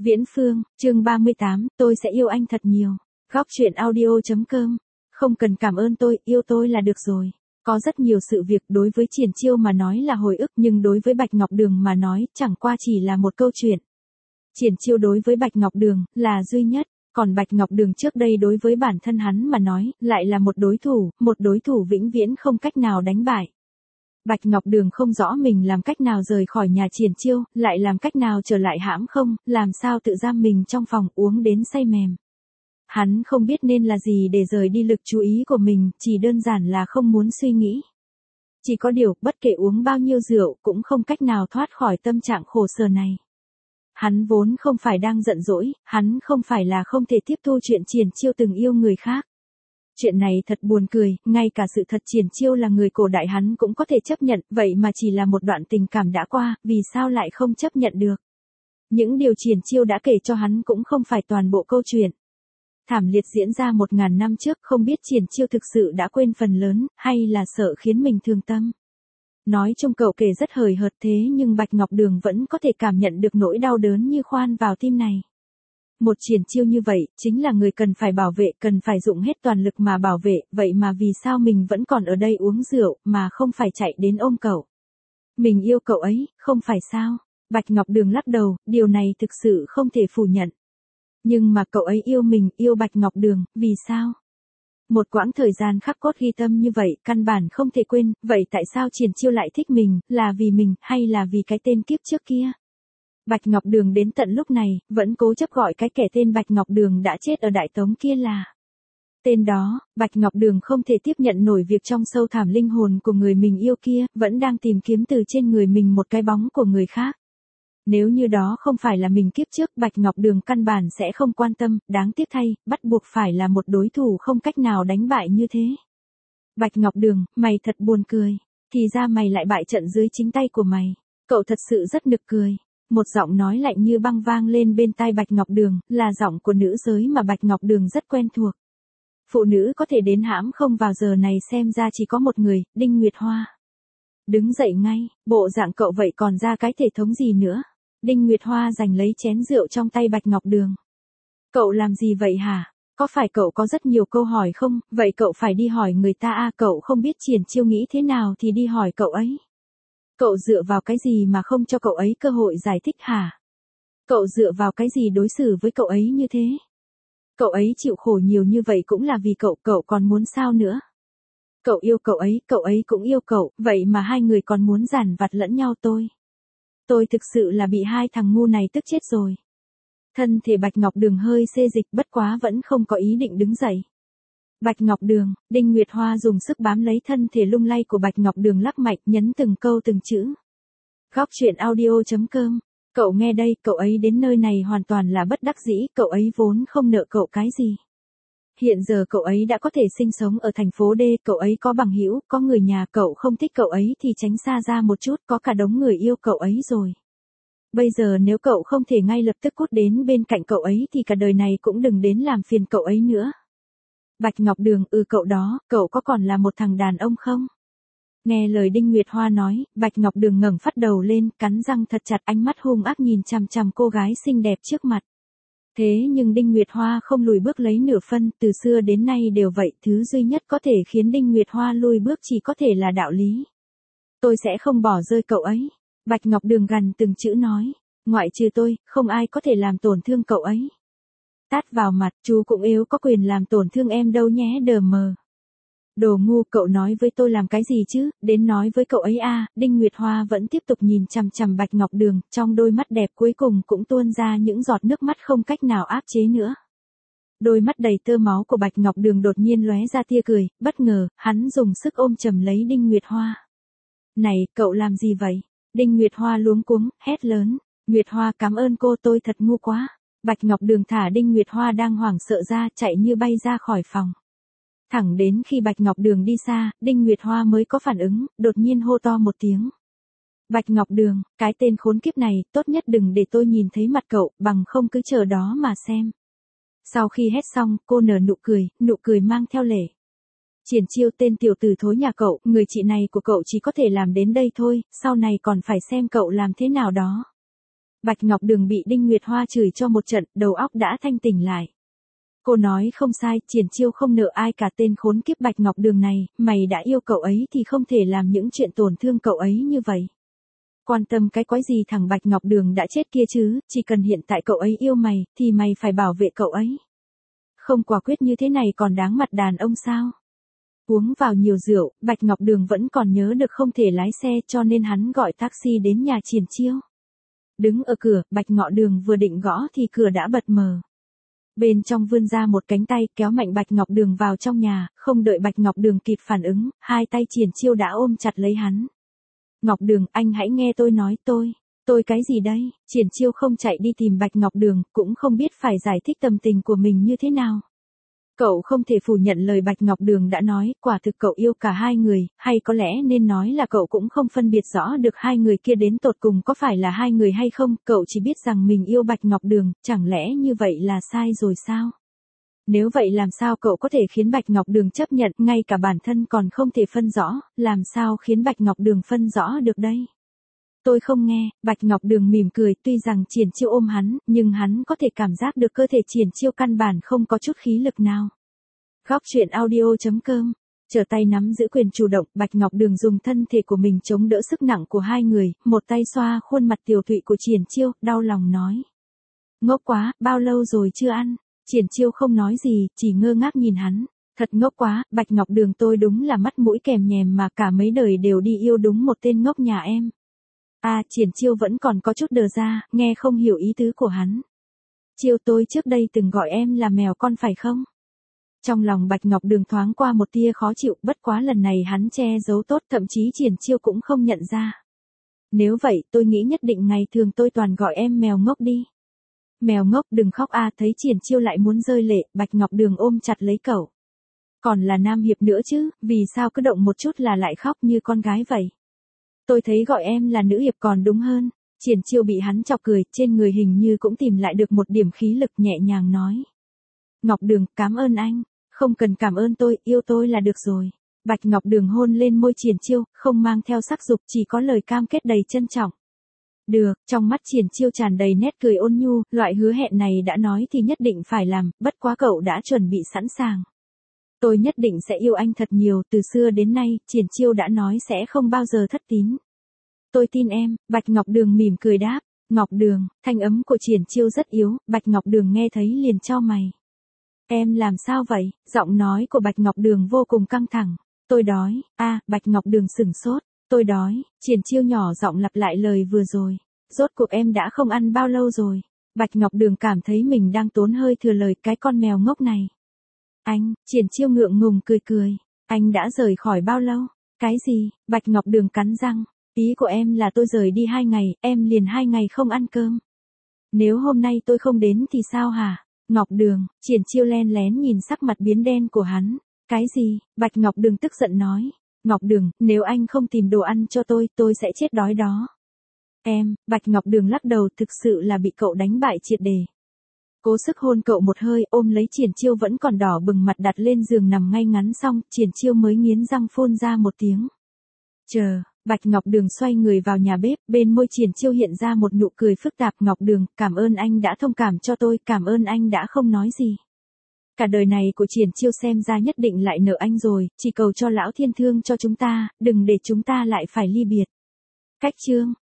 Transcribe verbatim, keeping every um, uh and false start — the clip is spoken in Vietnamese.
Viễn Phương, chương ba mươi tám, tôi sẽ yêu anh thật nhiều. Góc truyện audio.com. Không cần cảm ơn tôi, yêu tôi là được rồi. Có rất nhiều sự việc đối với Triển Chiêu mà nói là hồi ức, nhưng đối với Bạch Ngọc Đường mà nói chẳng qua chỉ là một câu chuyện. Triển Chiêu đối với Bạch Ngọc Đường là duy nhất, còn Bạch Ngọc Đường trước đây đối với bản thân hắn mà nói lại là một đối thủ, một đối thủ vĩnh viễn không cách nào đánh bại. Bạch Ngọc Đường không rõ mình làm cách nào rời khỏi nhà Triển Chiêu, lại làm cách nào trở lại hãm không, làm sao tự giam mình trong phòng uống đến say mềm. Hắn không biết nên là gì để rời đi lực chú ý của mình, chỉ đơn giản là không muốn suy nghĩ. Chỉ có điều, bất kể uống bao nhiêu rượu, cũng không cách nào thoát khỏi tâm trạng khổ sở này. Hắn vốn không phải đang giận dỗi, hắn không phải là không thể tiếp thu chuyện Triển Chiêu từng yêu người khác. Chuyện này thật buồn cười, ngay cả sự thật Triển Chiêu là người cổ đại hắn cũng có thể chấp nhận, vậy mà chỉ là một đoạn tình cảm đã qua, vì sao lại không chấp nhận được. Những điều Triển Chiêu đã kể cho hắn cũng không phải toàn bộ câu chuyện. Thảm liệt diễn ra một ngàn năm trước, không biết Triển Chiêu thực sự đã quên phần lớn, hay là sợ khiến mình thương tâm. Nói chung cậu kể rất hời hợt thế nhưng Bạch Ngọc Đường vẫn có thể cảm nhận được nỗi đau đớn như khoan vào tim này. Một Triển Chiêu như vậy, chính là người cần phải bảo vệ, cần phải dụng hết toàn lực mà bảo vệ, vậy mà vì sao mình vẫn còn ở đây uống rượu, mà không phải chạy đến ôm cậu. Mình yêu cậu ấy, không phải sao? Bạch Ngọc Đường lắc đầu, điều này thực sự không thể phủ nhận. Nhưng mà cậu ấy yêu mình, yêu Bạch Ngọc Đường, vì sao? Một quãng thời gian khắc cốt ghi tâm như vậy, căn bản không thể quên, vậy tại sao Triển Chiêu lại thích mình, là vì mình, hay là vì cái tên kiếp trước kia? Bạch Ngọc Đường đến tận lúc này, vẫn cố chấp gọi cái kẻ tên Bạch Ngọc Đường đã chết ở Đại Tống kia là tên đó. Bạch Ngọc Đường không thể tiếp nhận nổi việc trong sâu thẳm linh hồn của người mình yêu kia, vẫn đang tìm kiếm từ trên người mình một cái bóng của người khác. Nếu như đó không phải là mình kiếp trước, Bạch Ngọc Đường căn bản sẽ không quan tâm, đáng tiếc thay, bắt buộc phải là một đối thủ không cách nào đánh bại như thế. Bạch Ngọc Đường, mày thật buồn cười, thì ra mày lại bại trận dưới chính tay của mày, cậu thật sự rất nực cười. Một giọng nói lạnh như băng vang lên bên tai Bạch Ngọc Đường, là giọng của nữ giới mà Bạch Ngọc Đường rất quen thuộc. Phụ nữ có thể đến hãm không vào giờ này xem ra chỉ có một người, Đinh Nguyệt Hoa. Đứng dậy ngay, bộ dạng cậu vậy còn ra cái thể thống gì nữa? Đinh Nguyệt Hoa giành lấy chén rượu trong tay Bạch Ngọc Đường. Cậu làm gì vậy hả? Có phải cậu có rất nhiều câu hỏi không? Vậy cậu phải đi hỏi người ta à, cậu không biết Triển Chiêu nghĩ thế nào thì đi hỏi cậu ấy. Cậu dựa vào cái gì mà không cho cậu ấy cơ hội giải thích hả? Cậu dựa vào cái gì đối xử với cậu ấy như thế? Cậu ấy chịu khổ nhiều như vậy cũng là vì cậu, cậu còn muốn sao nữa? Cậu yêu cậu ấy, cậu ấy cũng yêu cậu, vậy mà hai người còn muốn giàn vặt lẫn nhau tôi. Tôi thực sự là bị hai thằng ngu này tức chết rồi. Thân thể Bạch Ngọc Đường hơi xê dịch, bất quá vẫn không có ý định đứng dậy. Bạch Ngọc Đường, Đinh Nguyệt Hoa dùng sức bám lấy thân thể lung lay của Bạch Ngọc Đường lắc mạnh, nhấn từng câu từng chữ. Góc truyện audio.com. Cậu nghe đây, cậu ấy đến nơi này hoàn toàn là bất đắc dĩ, cậu ấy vốn không nợ cậu cái gì. Hiện giờ cậu ấy đã có thể sinh sống ở thành phố D, cậu ấy có bằng hữu, có người nhà, cậu không thích cậu ấy thì tránh xa ra một chút, có cả đống người yêu cậu ấy rồi. Bây giờ nếu cậu không thể ngay lập tức cút đến bên cạnh cậu ấy thì cả đời này cũng đừng đến làm phiền cậu ấy nữa. Bạch Ngọc Đường, ừ cậu đó, cậu có còn là một thằng đàn ông không? Nghe lời Đinh Nguyệt Hoa nói, Bạch Ngọc Đường ngẩng phát đầu lên, cắn răng thật chặt, ánh mắt hung ác nhìn chằm chằm cô gái xinh đẹp trước mặt. Thế nhưng Đinh Nguyệt Hoa không lùi bước lấy nửa phân, từ xưa đến nay đều vậy, thứ duy nhất có thể khiến Đinh Nguyệt Hoa lùi bước chỉ có thể là đạo lý. Tôi sẽ không bỏ rơi cậu ấy. Bạch Ngọc Đường gằn từng chữ nói, ngoại trừ tôi, không ai có thể làm tổn thương cậu ấy. Tát vào mặt, chú cũng yếu có quyền làm tổn thương em đâu nhé đờ mờ. Đồ ngu, cậu nói với tôi làm cái gì chứ, đến nói với cậu ấy à. Đinh Nguyệt Hoa vẫn tiếp tục nhìn chằm chằm Bạch Ngọc Đường, trong đôi mắt đẹp cuối cùng cũng tuôn ra những giọt nước mắt không cách nào áp chế nữa. Đôi mắt đầy tơ máu của Bạch Ngọc Đường đột nhiên lóe ra tia cười, bất ngờ, hắn dùng sức ôm chầm lấy Đinh Nguyệt Hoa. Này, cậu làm gì vậy? Đinh Nguyệt Hoa luống cuống, hét lớn. Nguyệt Hoa cảm ơn cô, tôi thật ngu quá. Bạch Ngọc Đường thả Đinh Nguyệt Hoa đang hoảng sợ ra, chạy như bay ra khỏi phòng. Thẳng đến khi Bạch Ngọc Đường đi xa, Đinh Nguyệt Hoa mới có phản ứng, đột nhiên hô to một tiếng. Bạch Ngọc Đường, cái tên khốn kiếp này, tốt nhất đừng để tôi nhìn thấy mặt cậu, bằng không cứ chờ đó mà xem. Sau khi hét xong, cô nở nụ cười, nụ cười mang theo lệ. Triển Chiêu, tên tiểu tử thối nhà cậu, người chị này của cậu chỉ có thể làm đến đây thôi, sau này còn phải xem cậu làm thế nào đó. Bạch Ngọc Đường bị Đinh Nguyệt Hoa chửi cho một trận, đầu óc đã thanh tỉnh lại. Cô nói không sai, Triển Chiêu không nợ ai cả, tên khốn kiếp Bạch Ngọc Đường này, mày đã yêu cậu ấy thì không thể làm những chuyện tổn thương cậu ấy như vậy. Quan tâm cái quái gì thằng Bạch Ngọc Đường đã chết kia chứ, chỉ cần hiện tại cậu ấy yêu mày, thì mày phải bảo vệ cậu ấy. Không quả quyết như thế này còn đáng mặt đàn ông sao? Uống vào nhiều rượu, Bạch Ngọc Đường vẫn còn nhớ được không thể lái xe cho nên hắn gọi taxi đến nhà Triển Chiêu. Đứng ở cửa, Bạch Ngọ Đường vừa định gõ thì cửa đã bật mở. Bên trong vươn ra một cánh tay kéo mạnh Bạch Ngọc Đường vào trong nhà, không đợi Bạch Ngọc Đường kịp phản ứng, hai tay Triển Chiêu đã ôm chặt lấy hắn. Ngọc Đường, anh hãy nghe tôi nói, tôi, tôi cái gì đây? Triển Chiêu không chạy đi tìm Bạch Ngọc Đường, cũng không biết phải giải thích tâm tình của mình như thế nào. Cậu không thể phủ nhận lời Bạch Ngọc Đường đã nói, quả thực cậu yêu cả hai người, hay có lẽ nên nói là cậu cũng không phân biệt rõ được hai người kia đến tột cùng có phải là hai người hay không, cậu chỉ biết rằng mình yêu Bạch Ngọc Đường, chẳng lẽ như vậy là sai rồi sao? Nếu vậy làm sao cậu có thể khiến Bạch Ngọc Đường chấp nhận, ngay cả bản thân còn không thể phân rõ, làm sao khiến Bạch Ngọc Đường phân rõ được đây? Tôi không nghe, Bạch Ngọc Đường mỉm cười, tuy rằng Triển Chiêu ôm hắn, nhưng hắn có thể cảm giác được cơ thể Triển Chiêu căn bản không có chút khí lực nào. Góc truyện audio chấm com, trở tay nắm giữ quyền chủ động, Bạch Ngọc Đường dùng thân thể của mình chống đỡ sức nặng của hai người, một tay xoa khuôn mặt tiều tụy của Triển Chiêu, đau lòng nói. Ngốc quá, bao lâu rồi chưa ăn? Triển Chiêu không nói gì, chỉ ngơ ngác nhìn hắn. Thật ngốc quá, Bạch Ngọc Đường tôi đúng là mắt mũi kèm nhèm mà cả mấy đời đều đi yêu đúng một tên ngốc nhà em. À, Triển Chiêu vẫn còn có chút đờ ra, nghe không hiểu ý tứ của hắn. Chiêu, tôi trước đây từng gọi em là mèo con phải không? Trong lòng Bạch Ngọc Đường thoáng qua một tia khó chịu, bất quá lần này hắn che giấu tốt, thậm chí Triển Chiêu cũng không nhận ra. Nếu vậy, tôi nghĩ nhất định ngày thường tôi toàn gọi em mèo ngốc đi. Mèo ngốc, đừng khóc a, thấy Triển Chiêu lại muốn rơi lệ, Bạch Ngọc Đường ôm chặt lấy cậu. Còn là nam hiệp nữa chứ, vì sao cứ động một chút là lại khóc như con gái vậy? Tôi thấy gọi em là nữ hiệp còn đúng hơn. Triển Chiêu bị hắn chọc cười, trên người hình như cũng tìm lại được một điểm khí lực, nhẹ nhàng nói. Ngọc Đường, cảm ơn anh. Không cần cảm ơn tôi, yêu tôi là được rồi. Bạch Ngọc Đường hôn lên môi Triển Chiêu, không mang theo sắc dục, chỉ có lời cam kết đầy trân trọng. Được, trong mắt Triển Chiêu tràn đầy nét cười ôn nhu, loại hứa hẹn này đã nói thì nhất định phải làm, bất quá cậu đã chuẩn bị sẵn sàng. Tôi nhất định sẽ yêu anh thật nhiều, từ xưa đến nay, Triển Chiêu đã nói sẽ không bao giờ thất tín. Tôi tin em, Bạch Ngọc Đường mỉm cười đáp. Ngọc Đường, thanh âm của Triển Chiêu rất yếu, Bạch Ngọc Đường nghe thấy liền chau mày. Em làm sao vậy? Giọng nói của Bạch Ngọc Đường vô cùng căng thẳng. Tôi đói. A, à, Bạch Ngọc Đường sửng sốt. Tôi đói. Triển Chiêu nhỏ giọng lặp lại lời vừa rồi. Rốt cuộc em đã không ăn bao lâu rồi? Bạch Ngọc Đường cảm thấy mình đang tốn hơi thừa lời, cái con mèo ngốc này. Anh, Triển Chiêu ngượng ngùng cười cười. Anh đã rời khỏi bao lâu? Cái gì? Bạch Ngọc Đường cắn răng. Ý của em là tôi rời đi hai ngày, em liền hai ngày không ăn cơm. Nếu hôm nay tôi không đến thì sao hả? Ngọc Đường, Triển Chiêu len lén nhìn sắc mặt biến đen của hắn. Cái gì? Bạch Ngọc Đường tức giận nói. Ngọc Đường, nếu anh không tìm đồ ăn cho tôi, tôi sẽ chết đói đó. Em, Bạch Ngọc Đường lắc đầu, thực sự là bị cậu đánh bại triệt đề. Cố sức hôn cậu một hơi, ôm lấy Triển Chiêu vẫn còn đỏ bừng mặt đặt lên giường nằm ngay ngắn xong, Triển Chiêu mới nghiến răng phun ra một tiếng. Chờ, Bạch Ngọc Đường xoay người vào nhà bếp, bên môi Triển Chiêu hiện ra một nụ cười phức tạp. Ngọc Đường, cảm ơn anh đã thông cảm cho tôi, cảm ơn anh đã không nói gì. Cả đời này của Triển Chiêu xem ra nhất định lại nợ anh rồi, chỉ cầu cho lão thiên thương cho chúng ta, đừng để chúng ta lại phải ly biệt. Cách chương